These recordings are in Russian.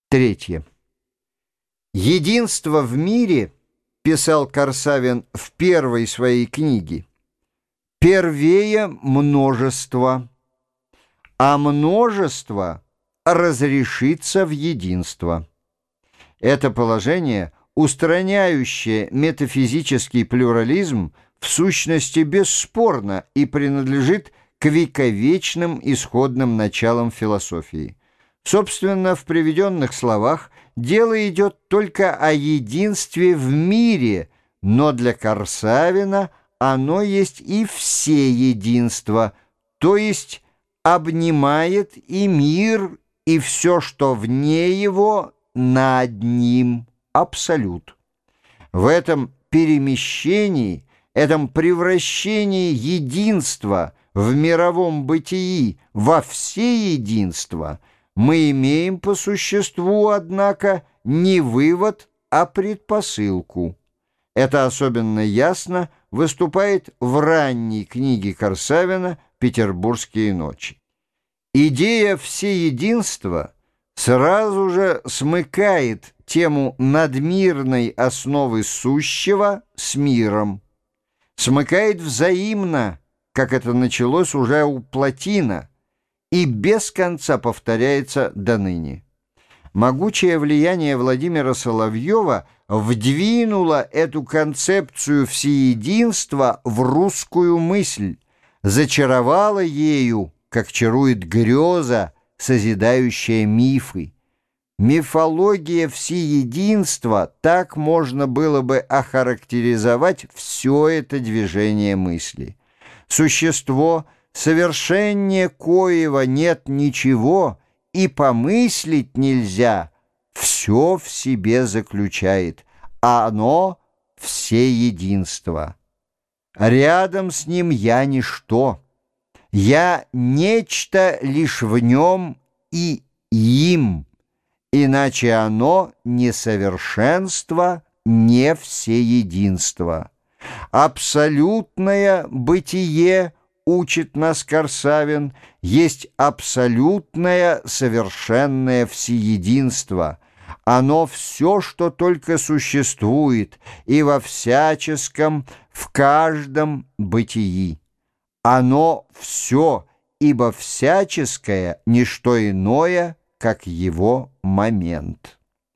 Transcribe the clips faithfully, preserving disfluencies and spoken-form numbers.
Третье. «Единство в мире, — писал Корсавин в первой своей книге, — первее множества, а множество разрешится в единство». Это положение, устраняющее метафизический плюрализм, в сущности бесспорно и принадлежит к вековечным исходным началам философии. Собственно, в приведенных словах дело идет только о единстве в мире, но для Корсавина оно есть и всеединство, то есть обнимает и мир, и все, что вне его, над ним, абсолют. В этом перемещении, этом превращении единства в мировом бытии во всеединство мы имеем по существу, однако, не вывод, а предпосылку. Это особенно ясно выступает в ранней книге Корсавина «Петербургские ночи». Идея всеединства сразу же смыкает тему надмирной основы сущего с миром, смыкает взаимно, как это началось уже у Плотина, и без конца повторяется до ныне. Могучее влияние Владимира Соловьева вдвинуло эту концепцию всеединства в русскую мысль, зачаровало ею, как чарует греза, созидающая мифы. Мифология всеединства, так можно было бы охарактеризовать все это движение мысли. Существо, совершеннее коего нет ничего, и помыслить нельзя, все в себе заключает, а оно — всеединство. Рядом с ним я ничто, я нечто лишь в нем и им, иначе оно не совершенство, не всеединство. Абсолютное бытие, учит нас Корсавин, есть абсолютное совершенное всеединство. Оно все, что только существует, и во всяческом, в каждом бытии. Оно все, ибо всяческое — ничто иное, как его момент.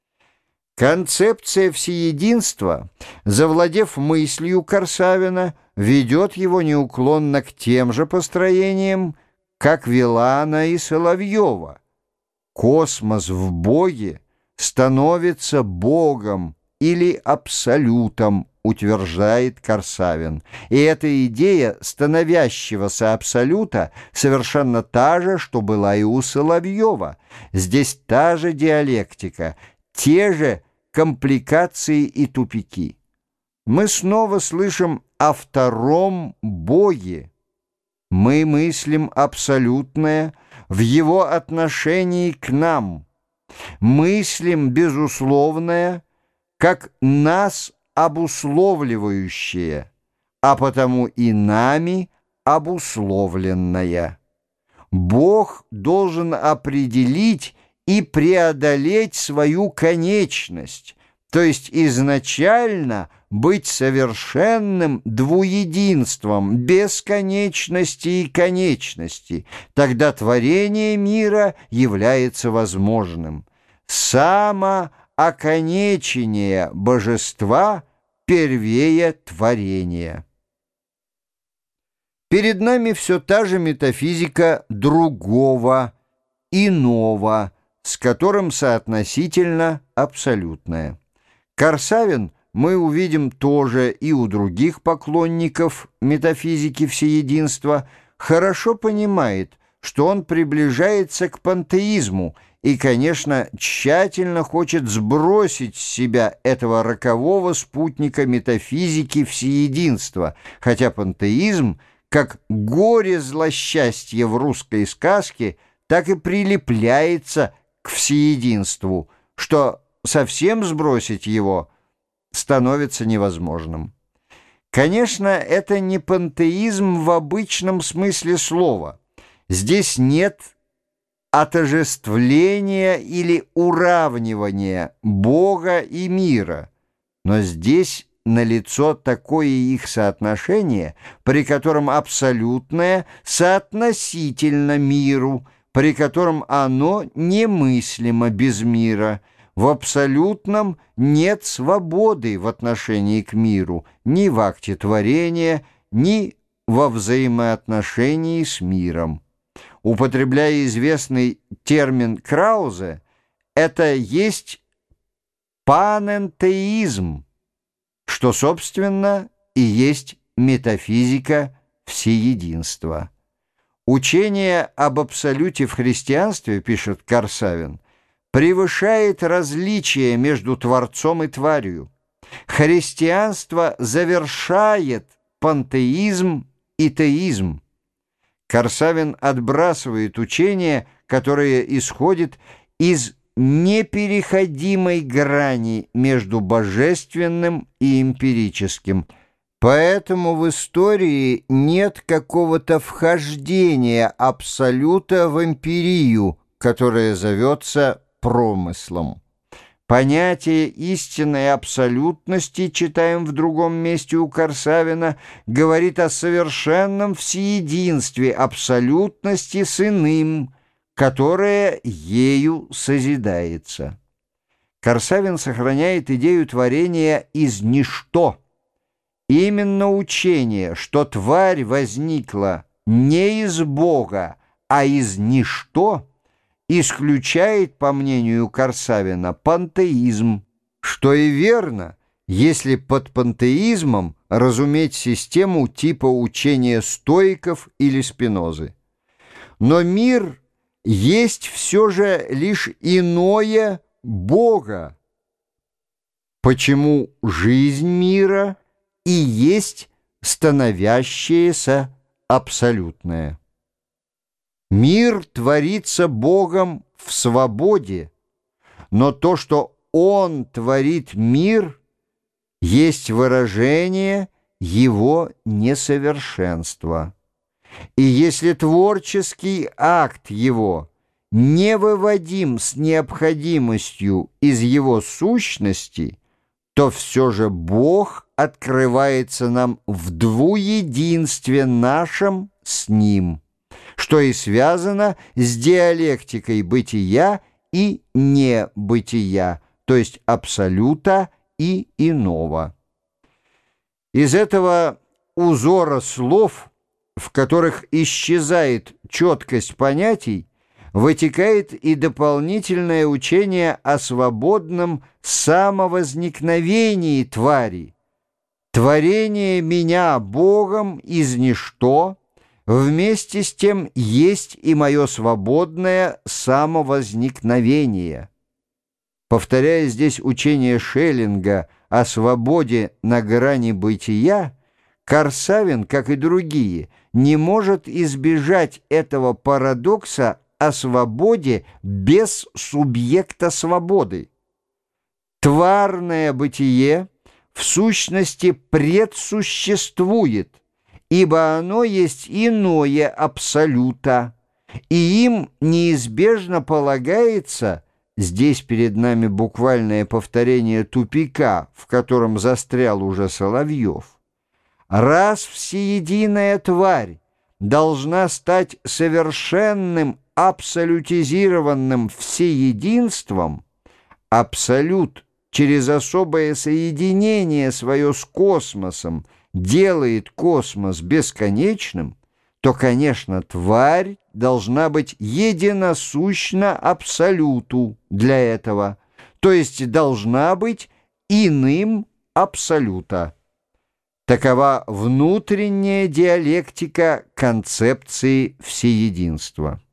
Концепция всеединства, завладев мыслью Корсавина, ведет его неуклонно к тем же построениям, как вела она и Соловьева. Космос в Боге становится Богом или абсолютом, утверждает Корсавин. И эта идея становящегося абсолюта совершенно та же, что была и у Соловьева. Здесь та же диалектика, те же компликации и тупики. Мы снова слышим о втором Боге. Мы мыслим абсолютное в его отношении к нам. Мыслим безусловное, как нас обусловливающее, а потому и нами обусловленное. Бог должен определить и преодолеть свою конечность, то есть изначально быть совершенным двуединством, без конечности и конечности. Тогда творение мира является возможным. Самооконечение божества первее творения. Перед нами все та же метафизика другого, иного, с которым соотносительно абсолютное. Корсавин мы увидим тоже и у других поклонников метафизики всеединства, хорошо понимает, что он приближается к пантеизму и, конечно, тщательно хочет сбросить с себя этого рокового спутника метафизики всеединства, хотя пантеизм, как горе злосчастье в русской сказке, так и прилепляется к всеединству, что совсем сбросить его становится невозможным. Конечно, это не пантеизм в обычном смысле слова. Здесь нет отождествления или уравнивания Бога и мира, но здесь налицо такое их соотношение, при котором абсолютное соотносительно миру, при котором оно немыслимо без мира. В абсолютном нет свободы в отношении к миру, ни в акте творения, ни во взаимоотношении с миром. Употребляя известный термин Краузе, это есть панэнтеизм, что, собственно, и есть метафизика всеединства. Учение об абсолюте в христианстве, пишет Корсавин, превышает различия между Творцом и тварью. Христианство завершает пантеизм и теизм. Корсавин отбрасывает учение, которое исходит из непереходимой грани между божественным и эмпирическим. Поэтому в истории нет какого-то вхождения абсолюта в эмпирию, которое зовется промыслом. Понятие истинной абсолютности, читаем в другом месте у Корсавина, говорит о совершенном всеединстве абсолютности с иным, которое ею созидается. Корсавин сохраняет идею творения из ничто. Именно учение, что тварь возникла не из Бога, а из ничто, исключает, по мнению Корсавина, пантеизм, что и верно, если под пантеизмом разуметь систему типа учения стоиков или Спинозы. Но мир есть все же лишь иное Бога. Почему жизнь мира и есть становящееся абсолютное? Мир творится Богом в свободе, но то, что Он творит мир, есть выражение Его несовершенства. И если творческий акт Его не выводим с необходимостью из Его сущности, то все же Бог открывается нам в двуединстве нашем с Ним, что и связано с диалектикой бытия и небытия, то есть абсолюта и иного. Из этого узора слов, в которых исчезает четкость понятий, вытекает и дополнительное учение о свободном самовозникновении твари. Творение меня Богом из ничто, вместе с тем есть и мое свободное самовозникновение. Повторяя здесь учение Шеллинга о свободе на грани бытия, Корсавин, как и другие, не может избежать этого парадокса о свободе без субъекта свободы. Тварное бытие в сущности предсуществует, ибо оно есть иное абсолюта, и им неизбежно полагается, здесь перед нами буквальное повторение тупика, в котором застрял уже Соловьев, раз всеединая тварь должна стать совершенным абсолютизированным всеединством, абсолют через особое соединение свое с космосом делает космос бесконечным, то, конечно, тварь должна быть единосущна абсолюту для этого, то есть должна быть иным абсолюта. Такова внутренняя диалектика концепции всеединства.